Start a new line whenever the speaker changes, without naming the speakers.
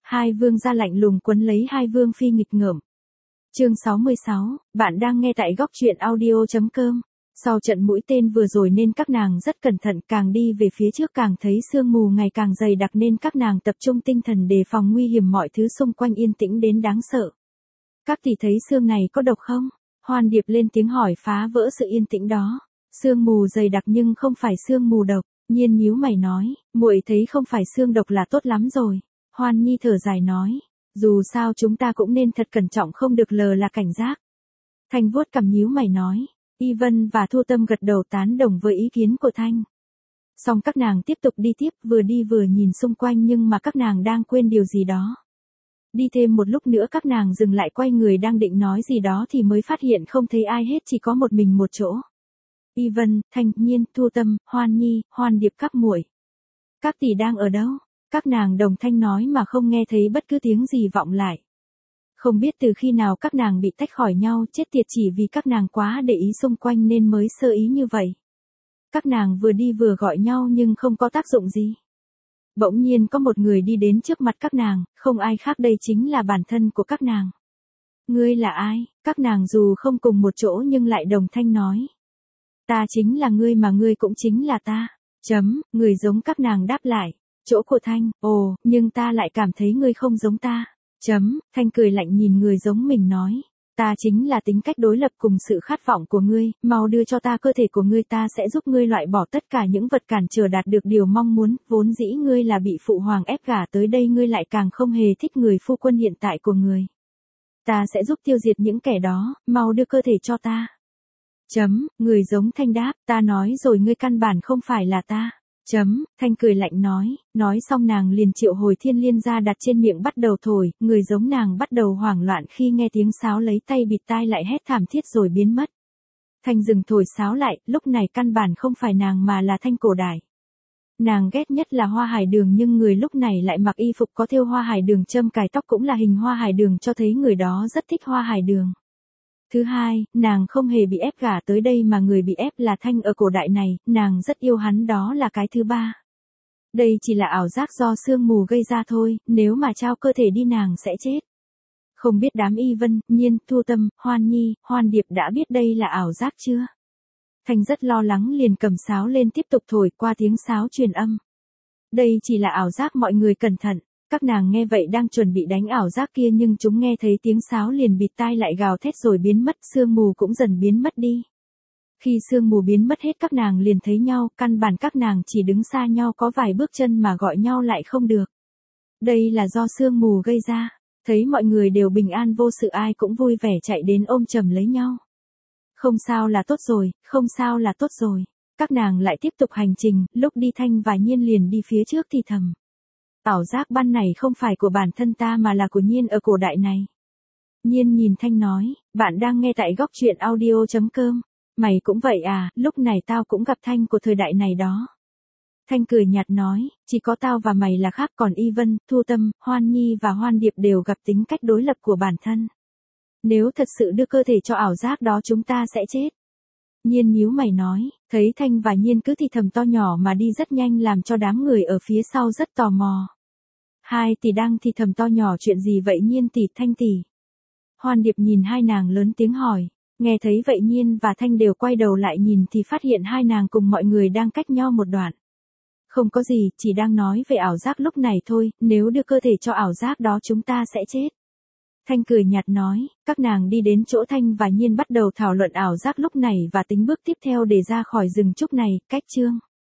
Hai vương gia lạnh lùng quấn lấy hai vương phi nghịch ngợm. Chương 66, bạn đang nghe tại góc truyện audio.com. Sau trận mũi tên vừa rồi nên các nàng rất cẩn thận, càng đi về phía trước càng thấy sương mù ngày càng dày đặc nên các nàng tập trung tinh thần đề phòng nguy hiểm, mọi thứ xung quanh yên tĩnh đến đáng sợ. Các tỷ thấy sương này có độc không? Hoan Điệp lên tiếng hỏi phá vỡ sự yên tĩnh đó. Sương mù dày đặc nhưng không phải sương mù độc. Nhiên nhíu mày nói, muội thấy không phải sương độc là tốt lắm rồi. Hoan Nhi thở dài nói, dù sao chúng ta cũng nên thật cẩn trọng, không được lờ là cảnh giác. Thanh vuốt cằm nhíu mày nói, Y Vân và Thu Tâm gật đầu tán đồng với ý kiến của Thanh. Xong các nàng tiếp tục đi tiếp, vừa đi vừa nhìn xung quanh nhưng mà các nàng đang quên điều gì đó. Đi thêm một lúc nữa các nàng dừng lại, quay người đang định nói gì đó thì mới phát hiện không thấy ai hết, chỉ có một mình một chỗ. Y Vân, Thanh, Nhiên, Thu Tâm, Hoan Nhi, Hoan Điệp các muội. Các tỷ đang ở đâu? Các nàng đồng thanh nói mà không nghe thấy bất cứ tiếng gì vọng lại. Không biết từ khi nào các nàng bị tách khỏi nhau, chết tiệt, chỉ vì các nàng quá để ý xung quanh nên mới sơ ý như vậy. Các nàng vừa đi vừa gọi nhau nhưng không có tác dụng gì. Bỗng nhiên có một người đi đến trước mặt các nàng, không ai khác đây chính là bản thân của các nàng. Ngươi là ai? Các nàng dù không cùng một chỗ nhưng lại đồng thanh nói. Ta chính là ngươi mà ngươi cũng chính là ta. Người giống các nàng đáp lại. Chỗ của Thanh, ồ, nhưng ta lại cảm thấy ngươi không giống ta. Thanh cười lạnh nhìn người giống mình nói. Ta chính là tính cách đối lập cùng sự khát vọng của ngươi, mau đưa cho ta cơ thể của ngươi, ta sẽ giúp ngươi loại bỏ tất cả những vật cản trở đạt được điều mong muốn, vốn dĩ ngươi là bị phụ hoàng ép gả tới đây, ngươi lại càng không hề thích người phu quân hiện tại của người. Ta sẽ giúp tiêu diệt những kẻ đó, mau đưa cơ thể cho ta. Người giống Thanh đáp, ta nói rồi, ngươi căn bản không phải là ta. Thanh cười lạnh nói xong nàng liền triệu hồi thiên liên ra đặt trên miệng bắt đầu thổi, người giống nàng bắt đầu hoảng loạn khi nghe tiếng sáo, lấy tay bịt tai lại hét thảm thiết rồi biến mất. Thanh dừng thổi sáo lại, lúc này căn bản không phải nàng mà là Thanh cổ đại. Nàng ghét nhất là hoa hải đường nhưng người lúc này lại mặc y phục có thêu hoa hải đường, châm cài tóc cũng là hình hoa hải đường, cho thấy người đó rất thích hoa hải đường. Thứ hai, nàng không hề bị ép gả tới đây mà người bị ép là Thanh ở cổ đại này, nàng rất yêu hắn, đó là cái thứ ba. Đây chỉ là ảo giác do sương mù gây ra thôi, nếu mà trao cơ thể đi nàng sẽ chết. Không biết đám Y Vân, Nhiên, Thu Tâm, Hoan Nhi, Hoan Điệp đã biết đây là ảo giác chưa? Thanh rất lo lắng liền cầm sáo lên tiếp tục thổi, qua tiếng sáo truyền âm. Đây chỉ là ảo giác, mọi người cẩn thận. Các nàng nghe vậy đang chuẩn bị đánh ảo giác kia nhưng chúng nghe thấy tiếng sáo liền bịt tai lại gào thét rồi biến mất, sương mù cũng dần biến mất đi. Khi sương mù biến mất hết các nàng liền thấy nhau, căn bản các nàng chỉ đứng xa nhau có vài bước chân mà gọi nhau lại không được. Đây là do sương mù gây ra. Thấy mọi người đều bình an vô sự, ai cũng vui vẻ chạy đến ôm chầm lấy nhau. Không sao là tốt rồi, không sao là tốt rồi. Các nàng lại tiếp tục hành trình, lúc đi Thanh và Nhiên liền đi phía trước thì thầm. Ảo giác ban này không phải của bản thân ta mà là của Nhiên ở cổ đại này. Nhiên nhìn Thanh nói, bạn đang nghe tại góc truyện audio.com. Mày cũng vậy à, lúc này tao cũng gặp Thanh của thời đại này đó. Thanh cười nhạt nói, chỉ có tao và mày là khác, còn Y Vân, Thu Tâm, Hoan Nhi và Hoan Điệp đều gặp tính cách đối lập của bản thân. Nếu thật sự đưa cơ thể cho ảo giác đó chúng ta sẽ chết. Nhiên nhíu mày nói, thấy Thanh và Nhiên cứ thì thầm to nhỏ mà đi rất nhanh làm cho đám người ở phía sau rất tò mò. Hai tỷ đang thì thầm to nhỏ chuyện gì vậy Nhiên tỷ, Thanh tỷ? Hoan Điệp nhìn hai nàng lớn tiếng hỏi, nghe thấy vậy Nhiên và Thanh đều quay đầu lại nhìn thì phát hiện hai nàng cùng mọi người đang cách nhau một đoạn. Không có gì, chỉ đang nói về ảo giác lúc này thôi, nếu đưa cơ thể cho ảo giác đó chúng ta sẽ chết. Thanh cười nhạt nói, các nàng đi đến chỗ Thanh và Nhiên bắt đầu thảo luận ảo giác lúc này và tính bước tiếp theo để ra khỏi rừng trúc này, cách chương.